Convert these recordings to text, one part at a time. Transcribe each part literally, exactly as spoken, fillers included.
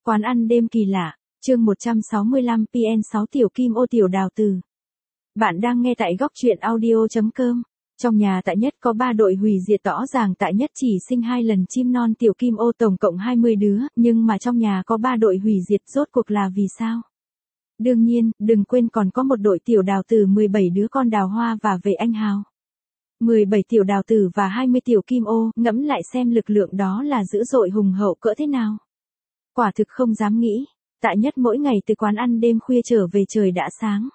Quán ăn đêm kỳ lạ, chương một trăm sáu mươi lăm P N sáu Tiểu Kim Ô Tiểu Đào Tử. Bạn đang nghe tại góc truyện audio chấm com. Trong nhà Tạ Nhất có ba đội hủy diệt rõ ràng Tạ Nhất chỉ sinh hai lần chim non Tiểu Kim Ô tổng cộng hai mươi đứa, nhưng mà trong nhà có ba đội hủy diệt rốt cuộc là vì sao? Đương nhiên, đừng quên còn có một đội Tiểu Đào Tử mười bảy đứa con Đào Hoa và Vệ Anh Hào. mười bảy Tiểu Đào Tử và hai mươi Tiểu Kim Ô, ngẫm lại xem lực lượng đó là dữ dội hùng hậu cỡ thế nào. Quả thực không dám nghĩ, Tạ Nhất mỗi ngày từ quán ăn đêm khuya trở về trời đã sáng.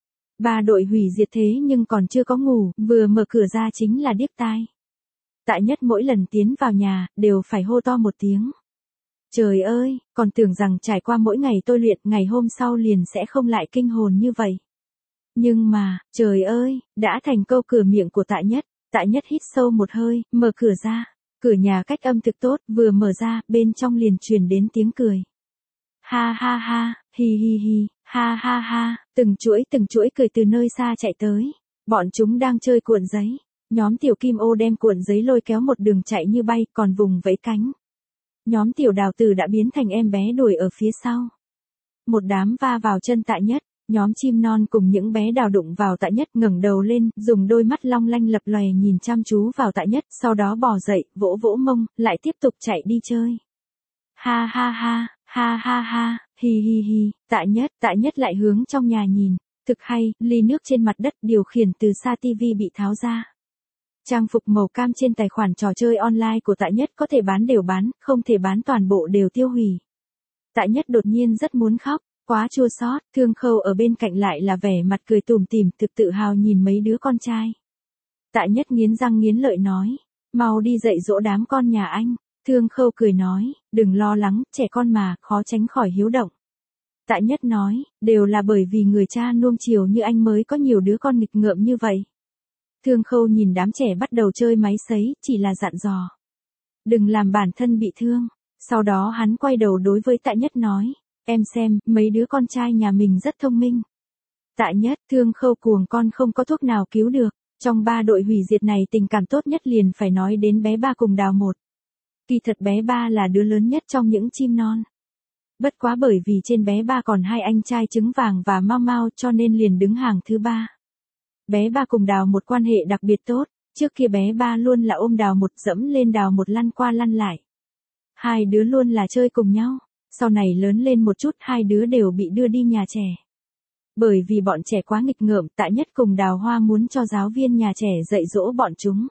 Ba đội hủy diệt thế nhưng còn chưa có ngủ, vừa mở cửa ra chính là điếc tai. Tạ Nhất mỗi lần tiến vào nhà, đều phải hô to một tiếng. Trời ơi, còn tưởng rằng trải qua mỗi ngày tôi luyện, ngày hôm sau liền sẽ không lại kinh hồn như vậy. Nhưng mà, trời ơi, đã thành câu cửa miệng của Tạ Nhất. Tạ Nhất hít sâu một hơi, mở cửa ra. Cửa nhà cách âm thực tốt, vừa mở ra, bên trong liền truyền đến tiếng cười. Ha ha ha, hi hi hi, ha ha ha, từng chuỗi từng chuỗi cười từ nơi xa chạy tới. Bọn chúng đang chơi cuộn giấy. Nhóm Tiểu Kim Ô đem cuộn giấy lôi kéo một đường chạy như bay, còn vùng vẫy cánh. Nhóm Tiểu Đào Tử đã biến thành em bé đuổi ở phía sau. Một đám va vào chân Tạ Nhất. Nhóm chim non cùng những bé đào đụng vào Tạ Nhất, ngẩng đầu lên, dùng đôi mắt long lanh lập lòe nhìn chăm chú vào Tạ Nhất, sau đó bò dậy, vỗ vỗ mông, lại tiếp tục chạy đi chơi. Ha ha ha, ha ha ha, hi hi hi, Tạ Nhất, Tạ Nhất lại hướng trong nhà nhìn, thực hay, ly nước trên mặt đất điều khiển từ xa tivi bị tháo ra. Trang phục màu cam trên tài khoản trò chơi online của Tạ Nhất có thể bán đều bán, không thể bán toàn bộ đều tiêu hủy. Tạ Nhất đột nhiên rất muốn khóc. Quá chua xót, Thương Khâu ở bên cạnh lại là vẻ mặt cười tủm tỉm, thực tự hào nhìn mấy đứa con trai. Tạ Nhất nghiến răng nghiến lợi nói, mau đi dạy dỗ đám con nhà anh. Thương Khâu cười nói, đừng lo lắng, trẻ con mà, khó tránh khỏi hiếu động. Tạ Nhất nói, đều là bởi vì người cha nuông chiều như anh mới có nhiều đứa con nghịch ngợm như vậy. Thương Khâu nhìn đám trẻ bắt đầu chơi máy sấy, chỉ là dặn dò. Đừng làm bản thân bị thương. Sau đó hắn quay đầu đối với Tạ Nhất nói. Em xem, mấy đứa con trai nhà mình rất thông minh. Tạ Nhất, Thương Khâu cuồng con không có thuốc nào cứu được. Trong ba đội hủy diệt này tình cảm tốt nhất liền phải nói đến bé Ba cùng Đào một. Kỳ thật bé Ba là đứa lớn nhất trong những chim non. Bất quá bởi vì trên bé Ba còn hai anh trai Trứng Vàng và Mau Mau cho nên liền đứng hàng thứ ba. Bé Ba cùng Đào một quan hệ đặc biệt tốt, trước kia bé Ba luôn là ôm Đào một dẫm lên Đào một lăn qua lăn lại. Hai đứa luôn là chơi cùng nhau. Sau này lớn lên một chút hai đứa đều bị đưa đi nhà trẻ. Bởi vì bọn trẻ quá nghịch ngợm, Tạ Nhất cùng Đào Hoa muốn cho giáo viên nhà trẻ dạy dỗ bọn chúng.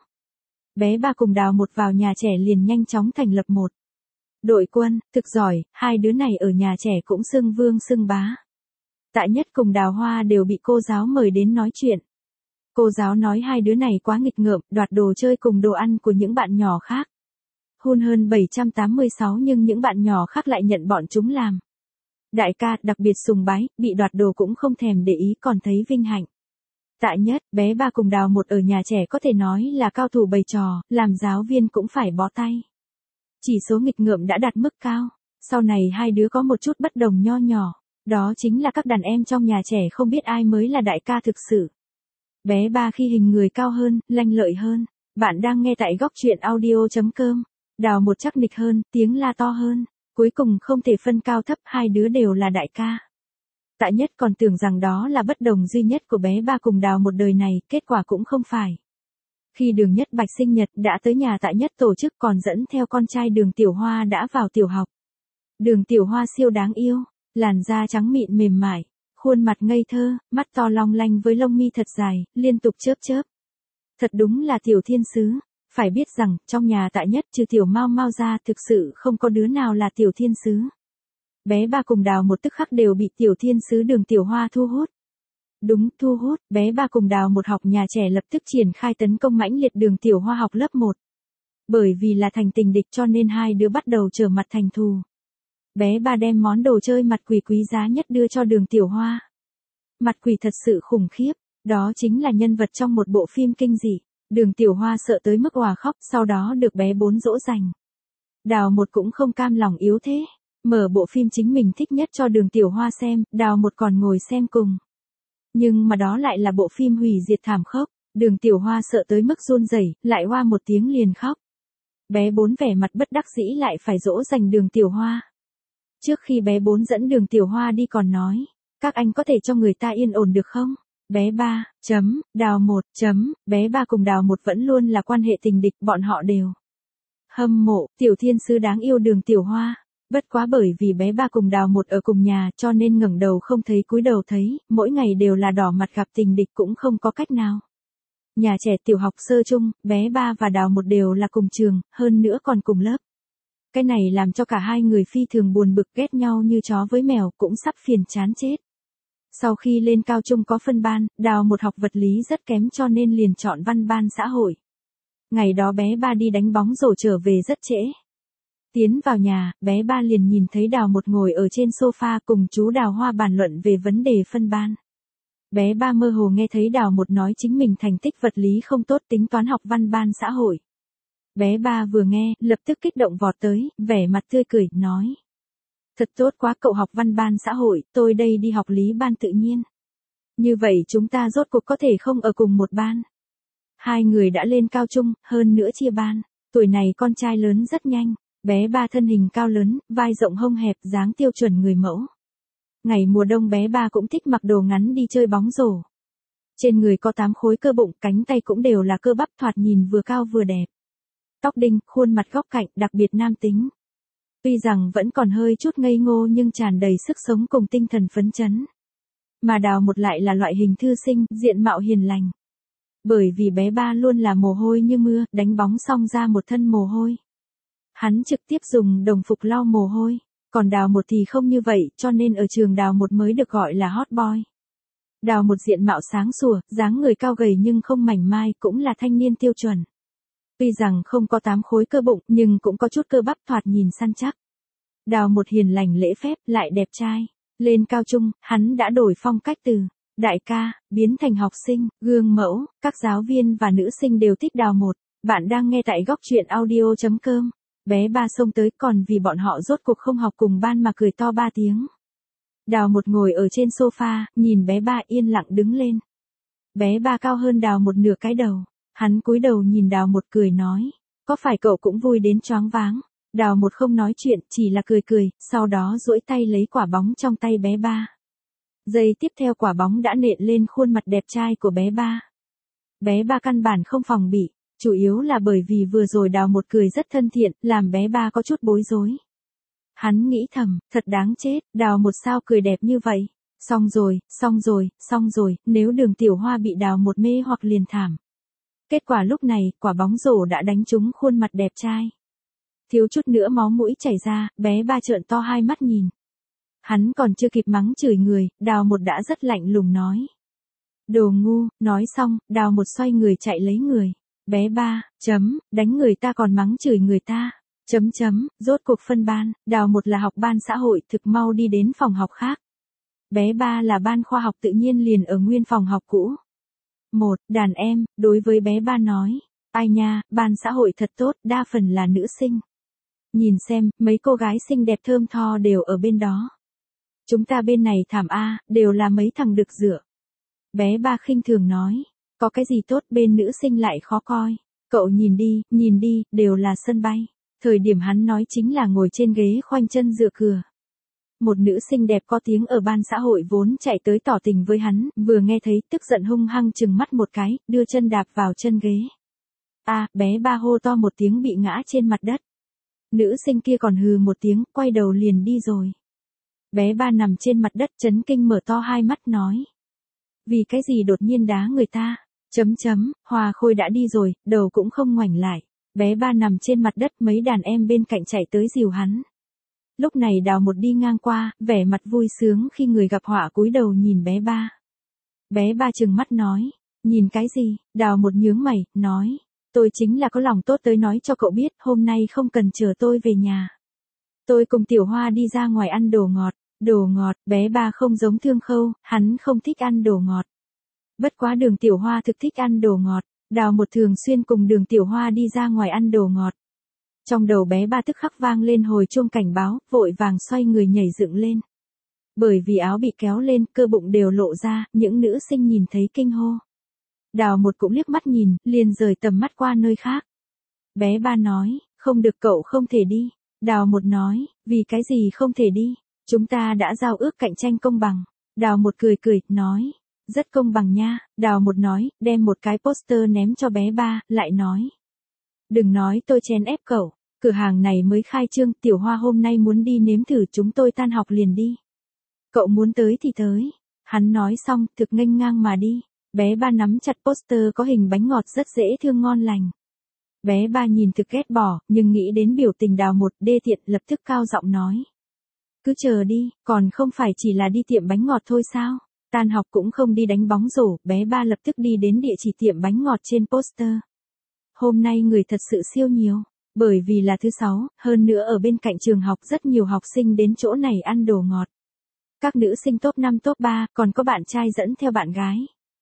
Bé Ba cùng Đào một vào nhà trẻ liền nhanh chóng thành lập một đội quân, thực giỏi, hai đứa này ở nhà trẻ cũng xưng vương xưng bá. Tạ Nhất cùng Đào Hoa đều bị cô giáo mời đến nói chuyện. Cô giáo nói hai đứa này quá nghịch ngợm, đoạt đồ chơi cùng đồ ăn của những bạn nhỏ khác. Hun hơn bảy trăm tám mươi sáu nhưng những bạn nhỏ khác lại nhận bọn chúng làm. Đại ca đặc biệt sùng bái, bị đoạt đồ cũng không thèm để ý còn thấy vinh hạnh. Tạ Nhất, bé Ba cùng Đào một ở nhà trẻ có thể nói là cao thủ bày trò, làm giáo viên cũng phải bó tay. Chỉ số nghịch ngợm đã đạt mức cao. Sau này hai đứa có một chút bất đồng nho nhỏ. Đó chính là các đàn em trong nhà trẻ không biết ai mới là đại ca thực sự. Bé Ba khi hình người cao hơn, lanh lợi hơn. Bạn đang nghe tại góc truyện audio chấm com. Đào một chắc nịch hơn, tiếng la to hơn, cuối cùng không thể phân cao thấp, hai đứa đều là đại ca. Tạ Nhất còn tưởng rằng đó là bất đồng duy nhất của bé Ba cùng Đào một đời này, kết quả cũng không phải. Khi Đường Nhất Bạch sinh nhật đã tới nhà Tạ Nhất tổ chức còn dẫn theo con trai Đường Tiểu Hoa đã vào tiểu học. Đường Tiểu Hoa siêu đáng yêu, làn da trắng mịn mềm mại, khuôn mặt ngây thơ, mắt to long lanh với lông mi thật dài, liên tục chớp chớp. Thật đúng là tiểu thiên sứ. Phải biết rằng, trong nhà Tạ Nhất trừ tiểu Mau Mau ra thực sự không có đứa nào là tiểu thiên sứ. Bé Ba cùng Đào một tức khắc đều bị tiểu thiên sứ Đường Tiểu Hoa thu hút. Đúng, thu hút, bé Ba cùng Đào một học nhà trẻ lập tức triển khai tấn công mãnh liệt Đường Tiểu Hoa học lớp một. Bởi vì là thành tình địch cho nên hai đứa bắt đầu trở mặt thành thù. Bé Ba đem món đồ chơi mặt quỷ quý giá nhất đưa cho Đường Tiểu Hoa. Mặt quỷ thật sự khủng khiếp, đó chính là nhân vật trong một bộ phim kinh dị. Đường Tiểu Hoa sợ tới mức òa khóc, sau đó được bé Bốn dỗ dành. Đào một cũng không cam lòng yếu thế, mở bộ phim chính mình thích nhất cho Đường Tiểu Hoa xem, Đào một còn ngồi xem cùng. Nhưng mà đó lại là bộ phim hủy diệt thảm khốc, Đường Tiểu Hoa sợ tới mức run rẩy, lại hoa một tiếng liền khóc. Bé Bốn vẻ mặt bất đắc dĩ lại phải dỗ dành Đường Tiểu Hoa. Trước khi bé bốn dẫn Đường Tiểu Hoa đi còn nói, các anh có thể cho người ta yên ổn được không? Bé ba, chấm, Đào một, chấm, bé ba cùng Đào một vẫn luôn là quan hệ tình địch, bọn họ đều hâm mộ, tiểu thiên sứ đáng yêu Đường Tiểu Hoa. Bất quá bởi vì bé ba cùng Đào một ở cùng nhà cho nên ngẩng đầu không thấy cúi đầu thấy, mỗi ngày đều là đỏ mặt gặp tình địch cũng không có cách nào. Nhà trẻ tiểu học sơ chung, bé ba và Đào một đều là cùng trường, hơn nữa còn cùng lớp. Cái này làm cho cả hai người phi thường buồn bực, ghét nhau như chó với mèo, cũng sắp phiền chán chết. Sau khi lên cao trung có phân ban, Đào một học vật lý rất kém cho nên liền chọn văn ban xã hội. Ngày đó bé ba đi đánh bóng rổ trở về rất trễ. Tiến vào nhà, bé ba liền nhìn thấy Đào một ngồi ở trên sofa cùng chú Đào Hoa bàn luận về vấn đề phân ban. Bé ba mơ hồ nghe thấy Đào một nói chính mình thành tích vật lý không tốt, tính toán học văn ban xã hội. Bé ba vừa nghe, lập tức kích động vọt tới, vẻ mặt tươi cười, nói. Thật tốt quá, cậu học văn ban xã hội, tôi đây đi học lý ban tự nhiên. Như vậy chúng ta rốt cuộc có thể không ở cùng một ban. Hai người đã lên cao trung, hơn nữa chia ban. Tuổi này con trai lớn rất nhanh. Bé ba thân hình cao lớn, vai rộng hông hẹp, dáng tiêu chuẩn người mẫu. Ngày mùa đông bé ba cũng thích mặc đồ ngắn đi chơi bóng rổ. Trên người có tám khối cơ bụng, cánh tay cũng đều là cơ bắp, thoạt nhìn vừa cao vừa đẹp. Tóc đinh, khuôn mặt góc cạnh, đặc biệt nam tính. Tuy rằng vẫn còn hơi chút ngây ngô nhưng tràn đầy sức sống cùng tinh thần phấn chấn. Mà Đào một lại là loại hình thư sinh, diện mạo hiền lành. Bởi vì bé ba luôn là mồ hôi như mưa, đánh bóng xong ra một thân mồ hôi. Hắn trực tiếp dùng đồng phục lau mồ hôi, còn Đào một thì không như vậy, cho nên ở trường Đào một mới được gọi là hot boy. Đào một diện mạo sáng sủa, dáng người cao gầy nhưng không mảnh mai, cũng là thanh niên tiêu chuẩn. Tuy rằng không có tám khối cơ bụng, nhưng cũng có chút cơ bắp, thoạt nhìn săn chắc. Đào một hiền lành lễ phép, lại đẹp trai. Lên cao trung, hắn đã đổi phong cách từ đại ca, biến thành học sinh, gương mẫu, các giáo viên và nữ sinh đều thích Đào một. Bạn đang nghe tại góc truyện audio chấm com. Bé ba xông tới, còn vì bọn họ rốt cuộc không học cùng ban mà cười to ba tiếng. Đào một ngồi ở trên sofa, nhìn bé ba yên lặng đứng lên. Bé ba cao hơn Đào một nửa cái đầu. Hắn cúi đầu nhìn Đào một cười nói, có phải cậu cũng vui đến choáng váng? Đào một không nói chuyện, chỉ là cười cười, sau đó duỗi tay lấy quả bóng trong tay bé ba. Giây tiếp theo quả bóng đã nện lên khuôn mặt đẹp trai của bé ba. Bé ba căn bản không phòng bị, chủ yếu là bởi vì vừa rồi Đào một cười rất thân thiện, làm bé ba có chút bối rối. Hắn nghĩ thầm, thật đáng chết, Đào một sao cười đẹp như vậy? Xong rồi, xong rồi, xong rồi, nếu Đường Tiểu Hoa bị Đào một mê hoặc liền thảm. Kết quả lúc này, quả bóng rổ đã đánh trúng khuôn mặt đẹp trai. Thiếu chút nữa máu mũi chảy ra, bé ba trợn to hai mắt nhìn. Hắn còn chưa kịp mắng chửi người, Đào một đã rất lạnh lùng nói. Đồ ngu, nói xong, Đào một xoay người chạy lấy người. Bé ba, chấm, đánh người ta còn mắng chửi người ta. Chấm chấm, rốt cuộc phân ban, Đào một là học ban xã hội, thực mau đi đến phòng học khác. Bé ba là ban khoa học tự nhiên liền ở nguyên phòng học cũ. Một, đàn em, đối với bé ba nói. Ai nha, ban xã hội thật tốt, đa phần là nữ sinh. Nhìn xem, mấy cô gái xinh đẹp thơm tho đều ở bên đó. Chúng ta bên này thảm a, đều là mấy thằng đực dựa. Bé ba khinh thường nói. Có cái gì tốt, bên nữ sinh lại khó coi. Cậu nhìn đi, nhìn đi, đều là sân bay. Thời điểm hắn nói chính là ngồi trên ghế khoanh chân dựa cửa. Một nữ sinh đẹp có tiếng ở ban xã hội vốn chạy tới tỏ tình với hắn, vừa nghe thấy tức giận hung hăng chừng mắt một cái, đưa chân đạp vào chân ghế. A, à, bé ba hô to một tiếng bị ngã trên mặt đất. Nữ sinh kia còn hừ một tiếng, quay đầu liền đi rồi. Bé ba nằm trên mặt đất chấn kinh mở to hai mắt nói. Vì cái gì đột nhiên đá người ta? Chấm chấm, Hòa Khôi đã đi rồi, đầu cũng không ngoảnh lại. Bé ba nằm trên mặt đất, mấy đàn em bên cạnh chạy tới dìu hắn. Lúc này Đào một đi ngang qua, vẻ mặt vui sướng khi người gặp họa cúi đầu nhìn bé ba. Bé ba trừng mắt nói, nhìn cái gì? Đào một nhướng mày, nói, tôi chính là có lòng tốt tới nói cho cậu biết, hôm nay không cần chờ tôi về nhà. Tôi cùng Tiểu Hoa đi ra ngoài ăn đồ ngọt, đồ ngọt, bé ba không giống Thương Khâu, hắn không thích ăn đồ ngọt. Bất quá Đường Tiểu Hoa thực thích ăn đồ ngọt, Đào một thường xuyên cùng Đường Tiểu Hoa đi ra ngoài ăn đồ ngọt. Trong đầu bé ba tức khắc vang lên hồi chuông cảnh báo, vội vàng xoay người nhảy dựng lên. Bởi vì áo bị kéo lên, cơ bụng đều lộ ra, những nữ sinh nhìn thấy kinh hô. Đào một cũng liếc mắt nhìn, liền rời tầm mắt qua nơi khác. Bé ba nói, không được, cậu không thể đi. Đào một nói, vì cái gì không thể đi, chúng ta đã giao ước cạnh tranh công bằng. Đào một cười cười, nói, rất công bằng nha. Đào một nói, đem một cái poster ném cho bé ba, lại nói. Đừng nói tôi chèn ép cậu, cửa hàng này mới khai trương, Tiểu Hoa hôm nay muốn đi nếm thử, chúng tôi tan học liền đi. Cậu muốn tới thì tới. Hắn nói xong, thực nghênh ngang mà đi. Bé ba nắm chặt poster có hình bánh ngọt rất dễ thương ngon lành. Bé ba nhìn thực ghét bỏ, nhưng nghĩ đến biểu tình Đào một đê tiện, lập tức cao giọng nói. Cứ chờ đi, còn không phải chỉ là đi tiệm bánh ngọt thôi sao? Tan học cũng không đi đánh bóng rổ, bé ba lập tức đi đến địa chỉ tiệm bánh ngọt trên poster. Hôm nay người thật sự siêu nhiều, bởi vì là thứ sáu, hơn nữa ở bên cạnh trường học rất nhiều học sinh đến chỗ này ăn đồ ngọt. Các nữ sinh top năm top ba, còn có bạn trai dẫn theo bạn gái.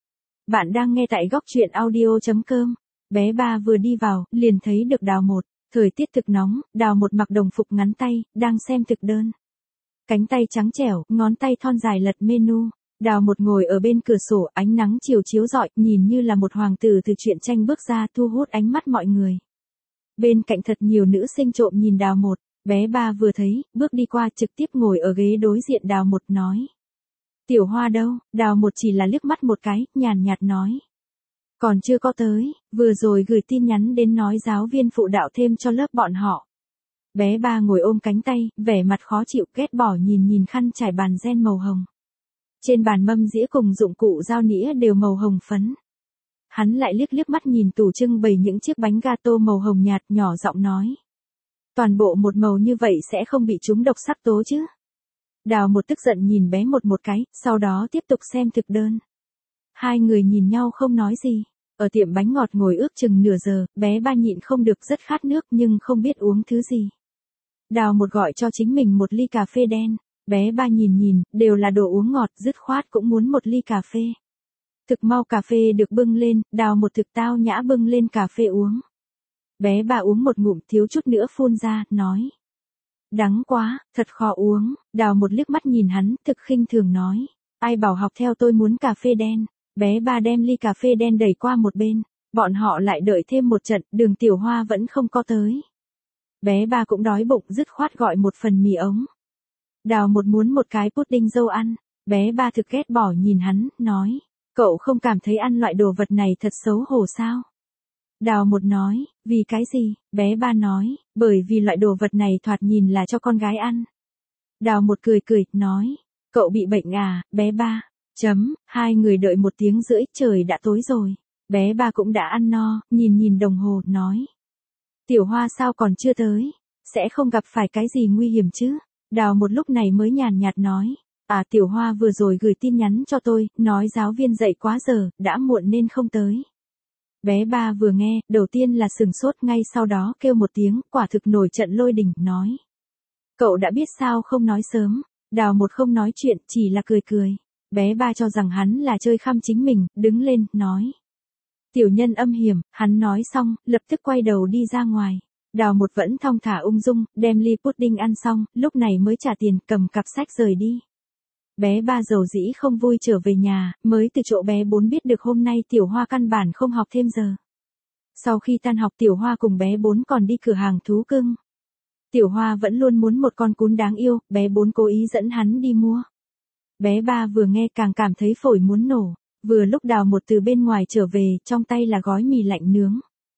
Bạn đang nghe tại góc truyện audio chấm com. Bé ba vừa đi vào, liền thấy được Đào một. Thời tiết thực nóng, Đào một mặc đồng phục ngắn tay, đang xem thực đơn. Cánh tay trắng trẻo, ngón tay thon dài lật menu. Đào một ngồi ở bên cửa sổ, ánh nắng chiều chiếu rọi, nhìn như là một hoàng tử từ truyện tranh bước ra, thu hút ánh mắt mọi người. Bên cạnh thật nhiều nữ sinh trộm nhìn Đào một. Bé ba vừa thấy, bước đi qua trực tiếp ngồi ở ghế đối diện Đào một nói. Tiểu Hoa đâu? Đào một chỉ là liếc mắt một cái, nhàn nhạt nói. Còn chưa có tới, vừa rồi gửi tin nhắn đến nói giáo viên phụ đạo thêm cho lớp bọn họ. Bé ba ngồi ôm cánh tay, vẻ mặt khó chịu, ghét bỏ nhìn nhìn khăn trải bàn ren màu hồng. Trên bàn mâm dĩa cùng dụng cụ dao nĩa đều màu hồng phấn. Hắn lại liếc liếc mắt nhìn tủ trưng bày những chiếc bánh gato màu hồng nhạt, nhỏ giọng nói. Toàn bộ một màu như vậy sẽ không bị trúng độc sắc tố chứ? Đào một tức giận nhìn bé một một cái, sau đó tiếp tục xem thực đơn. Hai người nhìn nhau không nói gì. Ở tiệm bánh ngọt ngồi ước chừng nửa giờ, bé ba nhịn không được rất khát nước nhưng không biết uống thứ gì. Đào một gọi cho chính mình một ly cà phê đen. Bé ba nhìn nhìn, đều là đồ uống ngọt, dứt khoát cũng muốn một ly cà phê. Thực mau cà phê được bưng lên, Đào một thực tao nhã bưng lên cà phê uống. Bé ba uống một ngụm thiếu chút nữa phun ra, nói. Đắng quá, thật khó uống. Đào một liếc mắt nhìn hắn, thực khinh thường nói. Ai bảo học theo tôi muốn cà phê đen. Bé ba đem ly cà phê đen đẩy qua một bên. Bọn họ lại đợi thêm một trận, Đường Tiểu Hoa vẫn không có tới. Bé ba cũng đói bụng, dứt khoát gọi một phần mì ống. Đào một muốn một cái pudding dâu ăn. Bé ba thực ghét bỏ nhìn hắn, nói. Cậu không cảm thấy ăn loại đồ vật này thật xấu hổ sao? Đào một nói, vì cái gì? Bé ba nói, bởi vì loại đồ vật này thoạt nhìn là cho con gái ăn. Đào một cười cười, nói, cậu bị bệnh à, bé ba. Chấm, hai người đợi một tiếng rưỡi, trời đã tối rồi. Bé ba cũng đã ăn no, nhìn nhìn đồng hồ, nói. Tiểu Hoa sao còn chưa tới? Sẽ không gặp phải cái gì nguy hiểm chứ? Đào một lúc này mới nhàn nhạt nói. À, Tiểu Hoa vừa rồi gửi tin nhắn cho tôi, nói giáo viên dậy quá giờ, đã muộn nên không tới. Bé ba vừa nghe, đầu tiên là sừng sốt, ngay sau đó kêu một tiếng, quả thực nổi trận lôi đình, nói. Cậu đã biết sao không nói sớm? Đào một không nói chuyện, chỉ là cười cười. Bé ba cho rằng hắn là chơi khăm chính mình, đứng lên, nói. Tiểu nhân âm hiểm, hắn nói xong, lập tức quay đầu đi ra ngoài. Đào một vẫn thong thả ung dung, đem ly pudding ăn xong, lúc này mới trả tiền, cầm cặp sách rời đi. Bé ba dầu dĩ không vui trở về nhà, mới từ chỗ bé bốn biết được hôm nay Tiểu Hoa căn bản không học thêm giờ. Sau khi tan học Tiểu Hoa cùng bé bốn còn đi cửa hàng thú cưng. Tiểu Hoa vẫn luôn muốn một con cún đáng yêu, bé bốn cố ý dẫn hắn đi mua. Bé ba vừa nghe càng cảm thấy phổi muốn nổ, vừa lúc Đào một từ bên ngoài trở về, trong tay là gói mì lạnh nướng.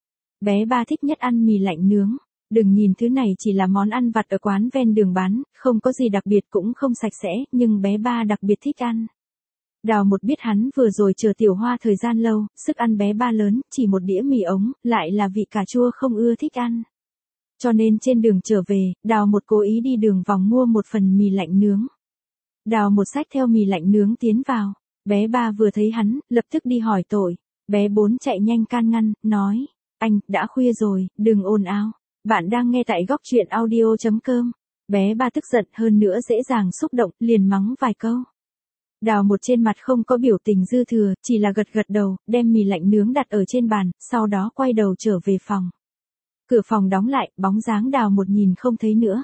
Bé ba thích nhất ăn mì lạnh nướng. Đừng nhìn thứ này chỉ là món ăn vặt ở quán ven đường bán, không có gì đặc biệt cũng không sạch sẽ, nhưng bé ba đặc biệt thích ăn. Đào một biết hắn vừa rồi chờ Tiểu Hoa thời gian lâu, sức ăn bé ba lớn, chỉ một đĩa mì ống, lại là vị cà chua không ưa thích ăn. Cho nên trên đường trở về, Đào một cố ý đi đường vòng mua một phần mì lạnh nướng. Đào một xách theo mì lạnh nướng tiến vào, bé ba vừa thấy hắn, lập tức đi hỏi tội. Bé bốn chạy nhanh can ngăn, nói, anh, đã khuya rồi, đừng ồn ào. Bạn đang nghe tại góc truyện audio chấm com. Bé ba tức giận hơn nữa dễ dàng xúc động, liền mắng vài câu. Đào một trên mặt không có biểu tình dư thừa, chỉ là gật gật đầu, đem mì lạnh nướng đặt ở trên bàn, sau đó quay đầu trở về phòng. Cửa phòng đóng lại, bóng dáng Đào một nhìn không thấy nữa.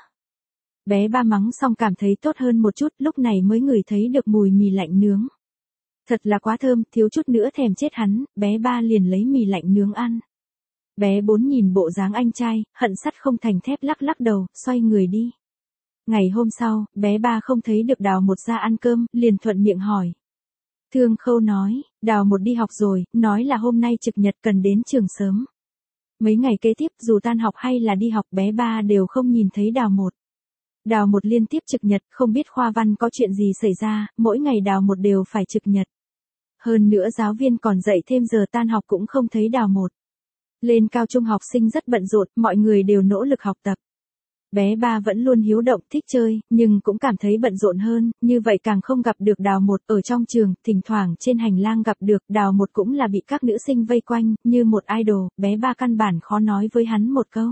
Bé ba mắng xong cảm thấy tốt hơn một chút, lúc này mới ngửi thấy được mùi mì lạnh nướng. Thật là quá thơm, thiếu chút nữa thèm chết hắn, bé ba liền lấy mì lạnh nướng ăn. Bé bốn nhìn bộ dáng anh trai, hận sắt không thành thép lắc lắc đầu, xoay người đi. Ngày hôm sau, bé ba không thấy được Đào một ra ăn cơm, liền thuận miệng hỏi. Thương Khâu nói, Đào một đi học rồi, nói là hôm nay trực nhật cần đến trường sớm. Mấy ngày kế tiếp dù tan học hay là đi học bé ba đều không nhìn thấy Đào một. Đào một liên tiếp trực nhật, không biết khoa văn có chuyện gì xảy ra, mỗi ngày Đào một đều phải trực nhật. Hơn nữa giáo viên còn dạy thêm giờ tan học cũng không thấy Đào một. Lên cao trung học sinh rất bận rộn, mọi người đều nỗ lực học tập. Bé ba vẫn luôn hiếu động thích chơi, nhưng cũng cảm thấy bận rộn hơn, như vậy càng không gặp được Đào một ở trong trường, thỉnh thoảng trên hành lang gặp được, Đào một cũng là bị các nữ sinh vây quanh, như một idol, bé ba căn bản khó nói với hắn một câu.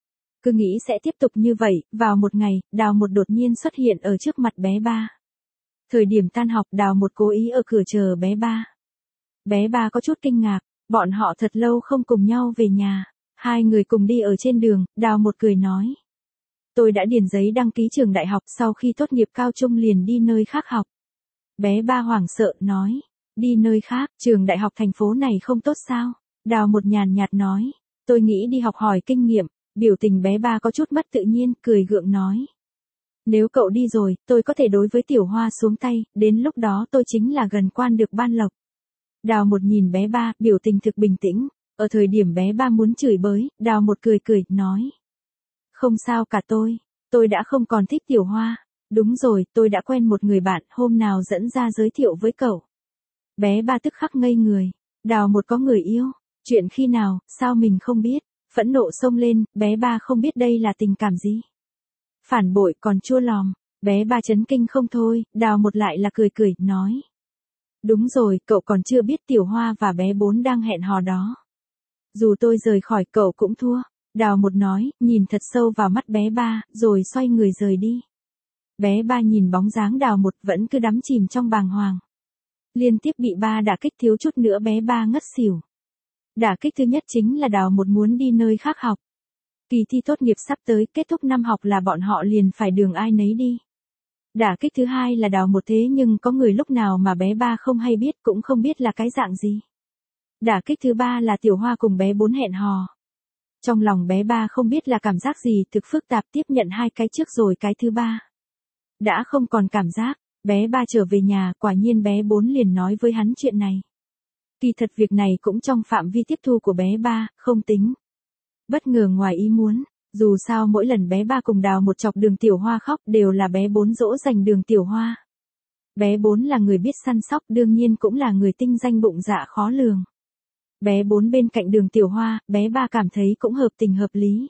Cứ nghĩ sẽ tiếp tục như vậy, vào một ngày, Đào một đột nhiên xuất hiện ở trước mặt bé ba. Thời điểm tan học Đào một cố ý ở cửa chờ bé ba. Bé ba có chút kinh ngạc, bọn họ thật lâu không cùng nhau về nhà, hai người cùng đi ở trên đường, Đào một cười nói. Tôi đã điền giấy đăng ký trường đại học sau khi tốt nghiệp cao trung liền đi nơi khác học. Bé ba hoảng sợ nói, đi nơi khác, trường đại học thành phố này không tốt sao? Đào một nhàn nhạt nói, tôi nghĩ đi học hỏi kinh nghiệm, biểu tình bé ba có chút mất tự nhiên, cười gượng nói. Nếu cậu đi rồi, tôi có thể đối với Tiểu Hoa xuống tay, đến lúc đó tôi chính là gần quan được ban lộc. Đào một nhìn bé ba, biểu tình thực bình tĩnh, ở thời điểm bé ba muốn chửi bới, Đào một cười cười, nói. Không sao cả tôi, tôi đã không còn thích Tiểu Hoa, đúng rồi, tôi đã quen một người bạn, hôm nào dẫn ra giới thiệu với cậu. Bé ba tức khắc ngây người, Đào một có người yêu, chuyện khi nào, sao mình không biết, phẫn nộ xông lên, bé ba không biết đây là tình cảm gì. Phản bội còn chua lòm, bé ba chấn kinh không thôi, Đào một lại là cười cười, nói. Đúng rồi, cậu còn chưa biết Tiểu Hoa và bé bốn đang hẹn hò đó. Dù tôi rời khỏi cậu cũng thua. Đào một nói, nhìn thật sâu vào mắt bé ba, rồi xoay người rời đi. Bé ba nhìn bóng dáng Đào một vẫn cứ đắm chìm trong bàng hoàng. Liên tiếp bị ba đả kích thiếu chút nữa bé ba ngất xỉu. Đả kích thứ nhất chính là Đào một muốn đi nơi khác học. Kỳ thi tốt nghiệp sắp tới, kết thúc năm học là bọn họ liền phải đường ai nấy đi. Đả kích thứ hai là Đào một thế nhưng có người lúc nào mà bé ba không hay biết cũng không biết là cái dạng gì. Đả kích thứ ba là Tiểu Hoa cùng bé bốn hẹn hò. Trong lòng bé ba không biết là cảm giác gì, thực phức tạp tiếp nhận hai cái trước rồi cái thứ ba. Đã không còn cảm giác, bé ba trở về nhà, quả nhiên bé bốn liền nói với hắn chuyện này. Kỳ thật việc này cũng trong phạm vi tiếp thu của bé ba, không tính. Bất ngờ ngoài ý muốn, dù sao mỗi lần bé ba cùng Đào một chọc Đường Tiểu Hoa khóc đều là bé bốn dỗ dành Đường Tiểu Hoa. Bé bốn là người biết săn sóc, đương nhiên cũng là người tinh danh bụng dạ khó lường. Bé bốn bên cạnh Đường Tiểu Hoa, bé ba cảm thấy cũng hợp tình hợp lý.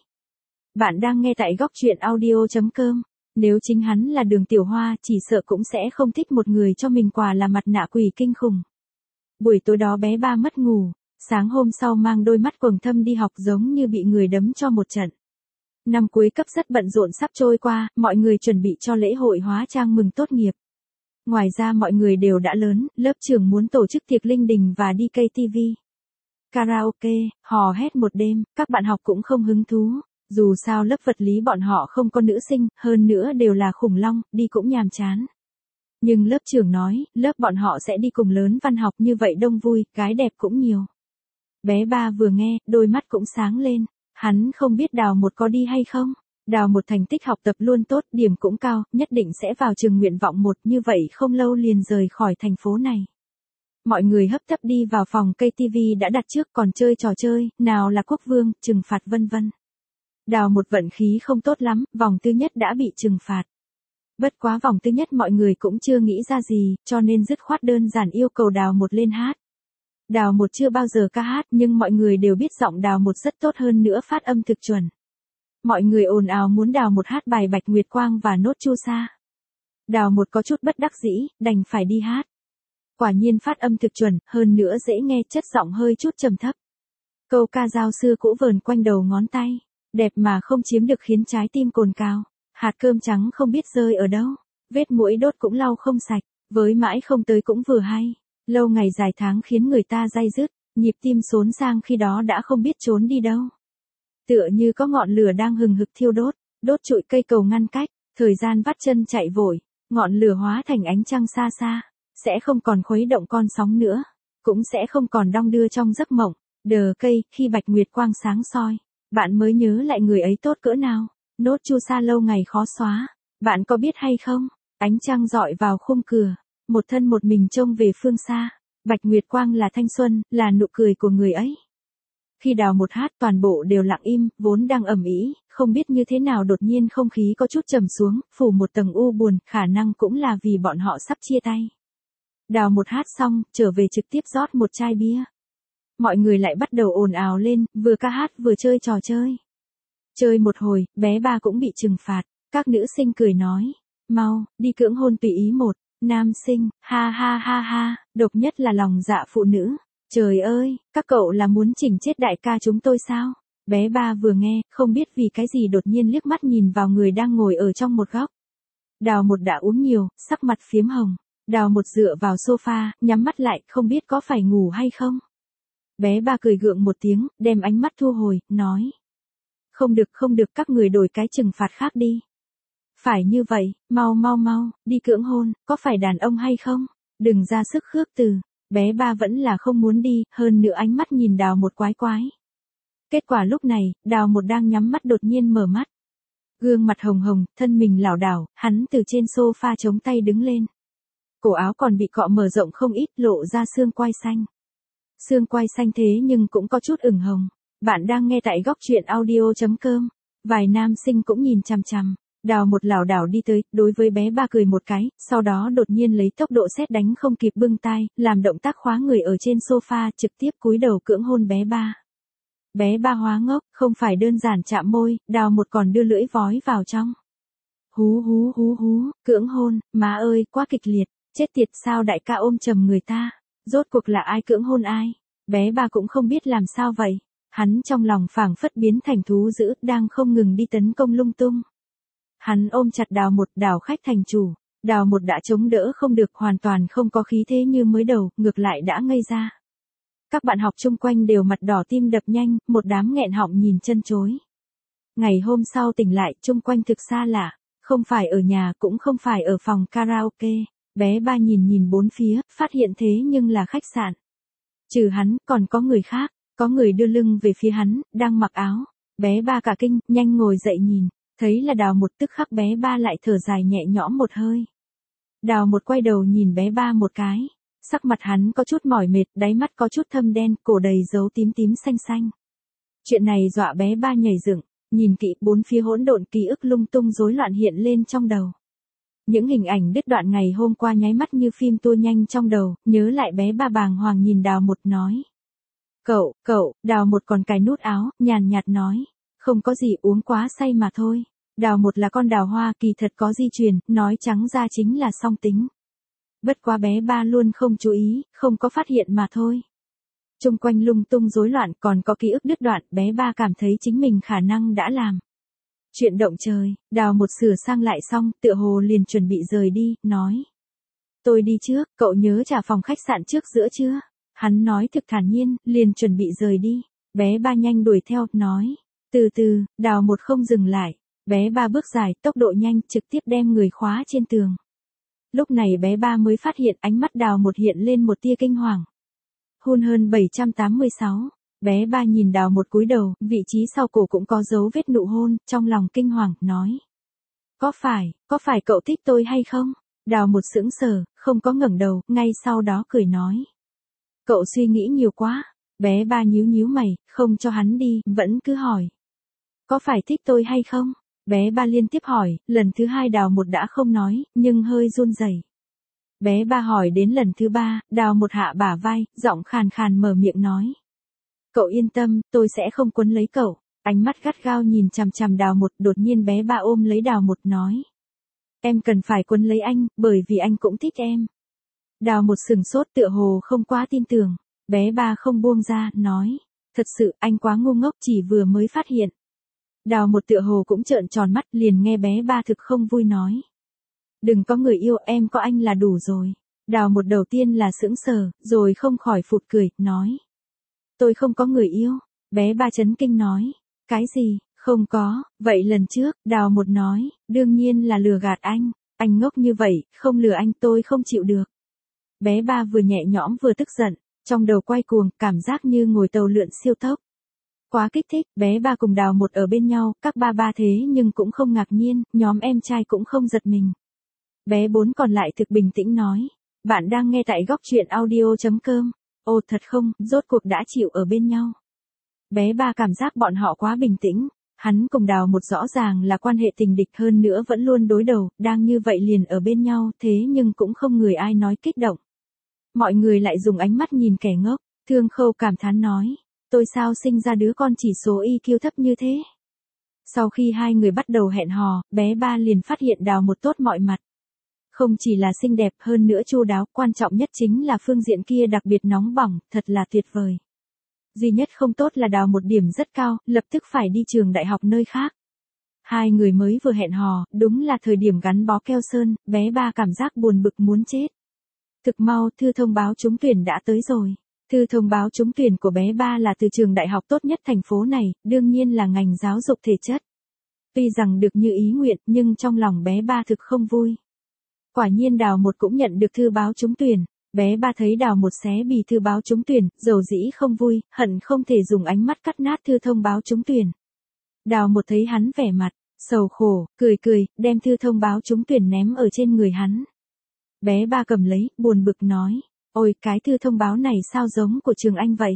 Bạn đang nghe tại góc truyện audio chấm com. Nếu chính hắn là Đường Tiểu Hoa, chỉ sợ cũng sẽ không thích một người cho mình quà là mặt nạ quỷ kinh khủng. Buổi tối đó bé ba mất ngủ, sáng hôm sau mang đôi mắt quầng thâm đi học giống như bị người đấm cho một trận. Năm cuối cấp rất bận rộn sắp trôi qua, mọi người chuẩn bị cho lễ hội hóa trang mừng tốt nghiệp. Ngoài ra mọi người đều đã lớn, lớp trưởng muốn tổ chức tiệc linh đình và đi ca tê vê. Karaoke, hò hét một đêm, các bạn học cũng không hứng thú. Dù sao lớp vật lý bọn họ không có nữ sinh, hơn nữa đều là khủng long, đi cũng nhàm chán. Nhưng lớp trưởng nói, lớp bọn họ sẽ đi cùng lớn văn học như vậy đông vui, gái đẹp cũng nhiều. Bé ba vừa nghe, đôi mắt cũng sáng lên. Hắn không biết Đào một có đi hay không. Đào một thành tích học tập luôn tốt, điểm cũng cao, nhất định sẽ vào trường nguyện vọng một, như vậy không lâu liền rời khỏi thành phố này. Mọi người hấp tấp đi vào phòng ca tê vê đã đặt trước, còn chơi trò chơi, nào là quốc vương, trừng phạt vân vân. Đào một vận khí không tốt lắm, vòng thứ nhất đã bị trừng phạt. Bất quá vòng thứ nhất mọi người cũng chưa nghĩ ra gì, cho nên dứt khoát đơn giản yêu cầu Đào một lên hát. Đào một chưa bao giờ ca hát nhưng mọi người đều biết giọng Đào một rất tốt, hơn nữa phát âm thực chuẩn. Mọi người ồn ào muốn Đào một hát bài Bạch Nguyệt Quang và Nốt Chu Sa. Đào một có chút bất đắc dĩ, đành phải đi hát. Quả nhiên phát âm thực chuẩn, hơn nữa dễ nghe, chất giọng hơi chút trầm thấp. Câu ca dao xưa cũ vờn quanh đầu ngón tay, đẹp mà không chiếm được khiến trái tim cồn cào. Hạt cơm trắng không biết rơi ở đâu, vết muỗi đốt cũng lau không sạch, với mãi không tới cũng vừa hay. Lâu ngày dài tháng khiến người ta day dứt, nhịp tim xốn sang khi đó đã không biết trốn đi đâu. Tựa như có ngọn lửa đang hừng hực thiêu đốt, đốt trụi cây cầu ngăn cách, thời gian vắt chân chạy vội, ngọn lửa hóa thành ánh trăng xa xa, sẽ không còn khuấy động con sóng nữa, cũng sẽ không còn đong đưa trong giấc mộng. Đờ cây, khi bạch nguyệt quang sáng soi, bạn mới nhớ lại người ấy tốt cỡ nào. Nốt chu sa lâu ngày khó xóa, bạn có biết hay không? Ánh trăng rọi vào khung cửa, một thân một mình trông về phương xa. Bạch nguyệt quang là thanh xuân, là nụ cười của người ấy. Khi Đào một hát toàn bộ đều lặng im, vốn đang ầm ĩ, không biết như thế nào đột nhiên không khí có chút trầm xuống, phủ một tầng u buồn, khả năng cũng là vì bọn họ sắp chia tay. Đào một hát xong, trở về trực tiếp rót một chai bia. Mọi người lại bắt đầu ồn ào lên, vừa ca hát vừa chơi trò chơi. Chơi một hồi, bé ba cũng bị trừng phạt, các nữ sinh cười nói, mau, đi cưỡng hôn tùy ý một, nam sinh, ha ha ha ha, độc nhất là lòng dạ phụ nữ. Trời ơi, các cậu là muốn chỉnh chết đại ca chúng tôi sao? Bé ba vừa nghe, không biết vì cái gì đột nhiên liếc mắt nhìn vào người đang ngồi ở trong một góc. Đào một đã uống nhiều, sắc mặt phiếm hồng. Đào một dựa vào sofa, nhắm mắt lại, không biết có phải ngủ hay không. Bé ba cười gượng một tiếng, đem ánh mắt thu hồi, nói. Không được không được, các người đổi cái trừng phạt khác đi. Phải như vậy, mau mau mau, đi cưỡng hôn, có phải đàn ông hay không? Đừng ra sức khước từ. Bé ba vẫn là không muốn đi, hơn nữa ánh mắt nhìn Đào một quái quái. Kết quả lúc này, Đào một đang nhắm mắt đột nhiên mở mắt. Gương mặt hồng hồng, thân mình lảo đảo, hắn từ trên sofa chống tay đứng lên. Cổ áo còn bị cọ mở rộng không ít, lộ ra xương quai xanh. Xương quai xanh thế nhưng cũng có chút ửng hồng. Bạn đang nghe tại góc truyện audio chấm com. Vài nam sinh cũng nhìn chằm chằm. Đào một lảo đảo đi tới, đối với bé ba cười một cái, sau đó đột nhiên lấy tốc độ sét đánh không kịp bưng tai, làm động tác khóa người ở trên sofa, trực tiếp cúi đầu cưỡng hôn bé ba. Bé ba hóa ngốc, không phải đơn giản chạm môi, Đào một còn đưa lưỡi vói vào trong. Hú hú hú hú, cưỡng hôn, má ơi, quá kịch liệt, chết tiệt sao đại ca ôm chầm người ta, rốt cuộc là ai cưỡng hôn ai, bé ba cũng không biết làm sao vậy, hắn trong lòng phảng phất biến thành thú dữ, đang không ngừng đi tấn công lung tung. Hắn ôm chặt Đào một, đảo khách thành chủ, Đào một đã chống đỡ không được, hoàn toàn không có khí thế như mới đầu, ngược lại đã ngây ra. Các bạn học chung quanh đều mặt đỏ tim đập nhanh, một đám nghẹn họng nhìn chân chối. Ngày hôm sau tỉnh lại, chung quanh thực xa lạ, không phải ở nhà cũng không phải ở phòng karaoke, bé ba nhìn nhìn bốn phía, phát hiện thế nhưng là khách sạn. Trừ hắn, còn có người khác, có người đưa lưng về phía hắn, đang mặc áo. Bé ba cả kinh, nhanh ngồi dậy nhìn. Thấy là Đào một, tức khắc bé ba lại thở dài nhẹ nhõm một hơi. Đào một quay đầu nhìn bé ba một cái. Sắc mặt hắn có chút mỏi mệt, đáy mắt có chút thâm đen, cổ đầy dấu tím tím xanh xanh. Chuyện này dọa bé ba nhảy dựng, nhìn kỹ bốn phía hỗn độn ký ức lung tung rối loạn hiện lên trong đầu. Những hình ảnh đứt đoạn ngày hôm qua nháy mắt như phim tua nhanh trong đầu, nhớ lại bé ba bàng hoàng nhìn Đào một nói. Cậu, cậu, Đào một còn cài nút áo, nhàn nhạt nói. Không có gì, uống quá say mà thôi. Đào một là con đào hoa, kỳ thật có di truyền, nói trắng ra chính là song tính. Bất quá bé ba luôn không chú ý, không có phát hiện mà thôi. Trung quanh lung tung rối loạn, còn có ký ức đứt đoạn, bé ba cảm thấy chính mình khả năng đã làm. Chuyện động trời, Đào một sửa sang lại xong, tựa hồ liền chuẩn bị rời đi, nói. Tôi đi trước, cậu nhớ trả phòng khách sạn trước giữa chưa? Hắn nói thực thản nhiên, liền chuẩn bị rời đi. Bé ba nhanh đuổi theo, nói. Từ từ, Đào một không dừng lại. Bé ba bước dài, tốc độ nhanh, trực tiếp đem người khóa trên tường. Lúc này bé ba mới phát hiện ánh mắt Đào một hiện lên một tia kinh hoàng. Hôn hơn bảy trăm tám mươi sáu. Bé ba nhìn Đào một cúi đầu, vị trí sau cổ cũng có dấu vết nụ hôn, trong lòng kinh hoàng, nói. Có phải, có phải cậu thích tôi hay không? Đào một sững sờ, không có ngẩng đầu, ngay sau đó cười nói. Cậu suy nghĩ nhiều quá. Bé ba nhíu nhíu mày, không cho hắn đi, vẫn cứ hỏi. Có phải thích tôi hay không? Bé ba liên tiếp hỏi, lần thứ hai Đào một đã không nói, nhưng hơi run rẩy. Bé ba hỏi đến lần thứ ba, Đào một hạ bả vai, giọng khàn khàn mở miệng nói. Cậu yên tâm, tôi sẽ không quấn lấy cậu. Ánh mắt gắt gao nhìn chằm chằm Đào một, đột nhiên bé ba ôm lấy Đào một nói. Em cần phải quấn lấy anh, bởi vì anh cũng thích em. Đào một sừng sốt tựa hồ không quá tin tưởng. Bé ba không buông ra, nói. Thật sự, anh quá ngu ngốc, chỉ vừa mới phát hiện. Đào một tựa hồ cũng trợn tròn mắt, liền nghe bé ba thực không vui nói. Đừng có người yêu, em có anh là đủ rồi. Đào một đầu tiên là sững sờ, rồi không khỏi phụt cười, nói. Tôi không có người yêu. Bé ba chấn kinh nói. Cái gì, không có, vậy lần trước, Đào một nói, đương nhiên là lừa gạt anh. Anh ngốc như vậy, không lừa anh tôi không chịu được. Bé ba vừa nhẹ nhõm vừa tức giận. Trong đầu quay cuồng, cảm giác như ngồi tàu lượn siêu tốc. Quá kích thích, bé ba cùng Đào một ở bên nhau, các ba ba thế nhưng cũng không ngạc nhiên, nhóm em trai cũng không giật mình. Bé bốn còn lại thực bình tĩnh nói. Bạn đang nghe tại góc truyện audio.com. Ồ thật không, rốt cuộc đã chịu ở bên nhau. Bé ba cảm giác bọn họ quá bình tĩnh. Hắn cùng Đào một rõ ràng là quan hệ tình địch, hơn nữa vẫn luôn đối đầu, đang như vậy liền ở bên nhau, thế nhưng cũng không người ai nói kích động. Mọi người lại dùng ánh mắt nhìn kẻ ngốc. Thương Khâu cảm thán nói. Tôi sao sinh ra đứa con chỉ số i kiu thấp như thế. Sau khi hai người bắt đầu hẹn hò, bé ba liền phát hiện Đào một tốt mọi mặt. Không chỉ là xinh đẹp, hơn nữa chu đáo, quan trọng nhất chính là phương diện kia đặc biệt nóng bỏng, thật là tuyệt vời. Duy nhất không tốt là Đào một điểm rất cao, lập tức phải đi trường đại học nơi khác. Hai người mới vừa hẹn hò, đúng là thời điểm gắn bó keo sơn, bé ba cảm giác buồn bực muốn chết. Thực mau, thư thông báo trúng tuyển đã tới rồi. Thư thông báo trúng tuyển của bé ba là từ trường đại học tốt nhất thành phố này, đương nhiên là ngành giáo dục thể chất. Tuy rằng được như ý nguyện, nhưng trong lòng bé ba thực không vui. Quả nhiên Đào một cũng nhận được thư báo trúng tuyển. Bé ba thấy Đào một xé bì thư báo trúng tuyển, dầu dĩ không vui, hận không thể dùng ánh mắt cắt nát thư thông báo trúng tuyển. Đào một thấy hắn vẻ mặt sầu khổ, cười cười, đem thư thông báo trúng tuyển ném ở trên người hắn. Bé ba cầm lấy, buồn bực nói. Ôi, cái thư thông báo này sao giống của trường anh vậy?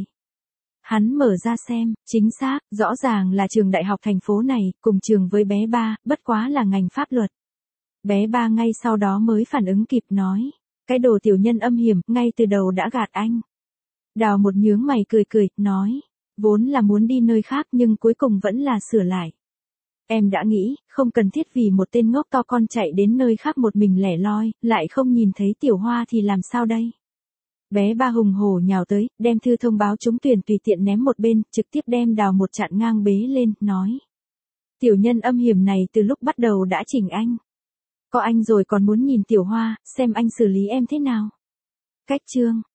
Hắn mở ra xem, chính xác, rõ ràng là trường đại học thành phố này, cùng trường với bé ba, bất quá là ngành pháp luật. Bé ba ngay sau đó mới phản ứng kịp nói. Cái đồ tiểu nhân âm hiểm, ngay từ đầu đã gạt anh. Đào một nhướng mày cười cười, nói. Vốn là muốn đi nơi khác nhưng cuối cùng vẫn là sửa lại. Em đã nghĩ, không cần thiết vì một tên ngốc to con chạy đến nơi khác một mình lẻ loi, lại không nhìn thấy Tiểu Hoa thì làm sao đây? Bé ba hùng hổ nhào tới, đem thư thông báo trúng tuyển tùy tiện ném một bên, trực tiếp đem Đào một chặn ngang bế lên, nói. Tiểu nhân âm hiểm này từ lúc bắt đầu đã chỉnh anh. Có anh rồi còn muốn nhìn Tiểu Hoa, xem anh xử lý em thế nào. Cách chương.